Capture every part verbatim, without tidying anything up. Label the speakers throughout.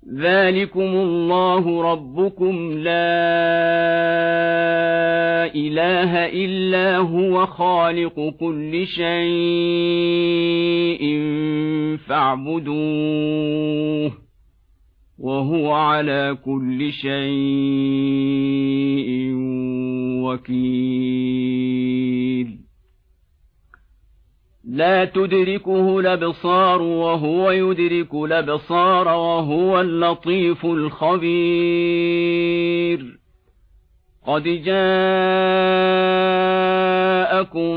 Speaker 1: ذلكم الله ربكم لا إله إلا هو خالق كل شيء فاعبدوه وهو على كل شيء وكيل لا تدركه الأبصار وهو يدرك الأبصار وهو اللطيف الخبير قد جاءكم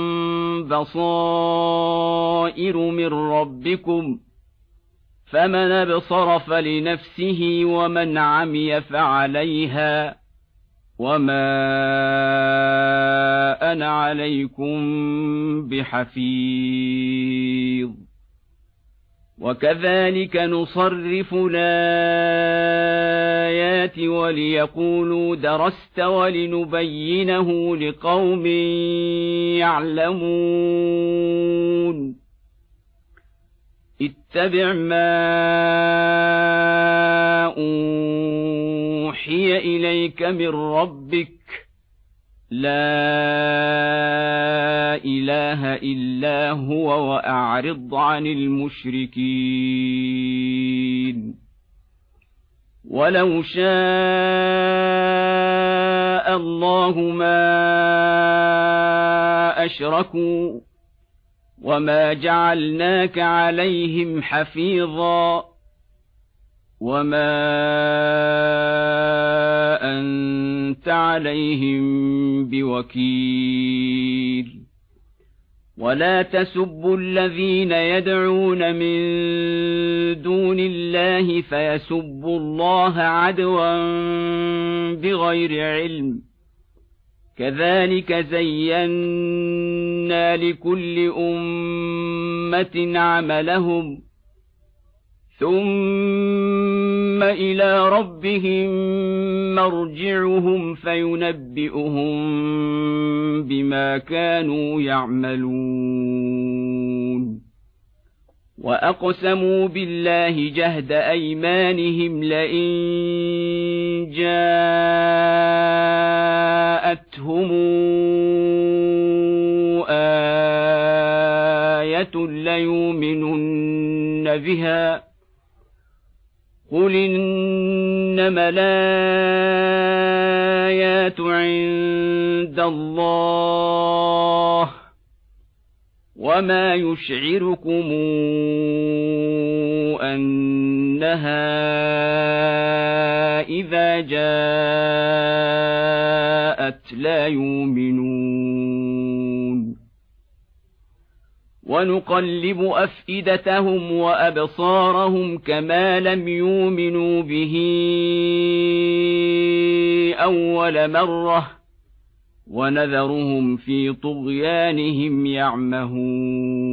Speaker 1: بصائر من ربكم فمن أبصر فلنفسه ومن عمي فعليها وما أنا عليكم بحفيظ وكذلك نصرف الآيات وليقولوا درست ولنبينه لقوم يعلمون اتبع ما أوحي إليك من ربك لا إله إلا هو وأعرض عن المشركين ولو شاء الله ما أشركوا وما جعلناك عليهم حفيظا وما أنت عليهم بوكيل ولا تسبوا الذين يدعون من دون الله فيسبوا الله عدوا بغير علم كذلك زينا لكل أمة عملهم ثم إلى ربهم مرجعهم فينبئهم بما كانوا يعملون وأقسموا بالله جهد أيمانهم لئن جاءتهم آية ليؤمنن بها قل إنما الآيات عند الله وما يشعركم أنها إذا جاءت لا يؤمنون ونقلب أفئدتهم وأبصارهم كما لم يؤمنوا به أول مرة ونذرهم في طغيانهم يعمهون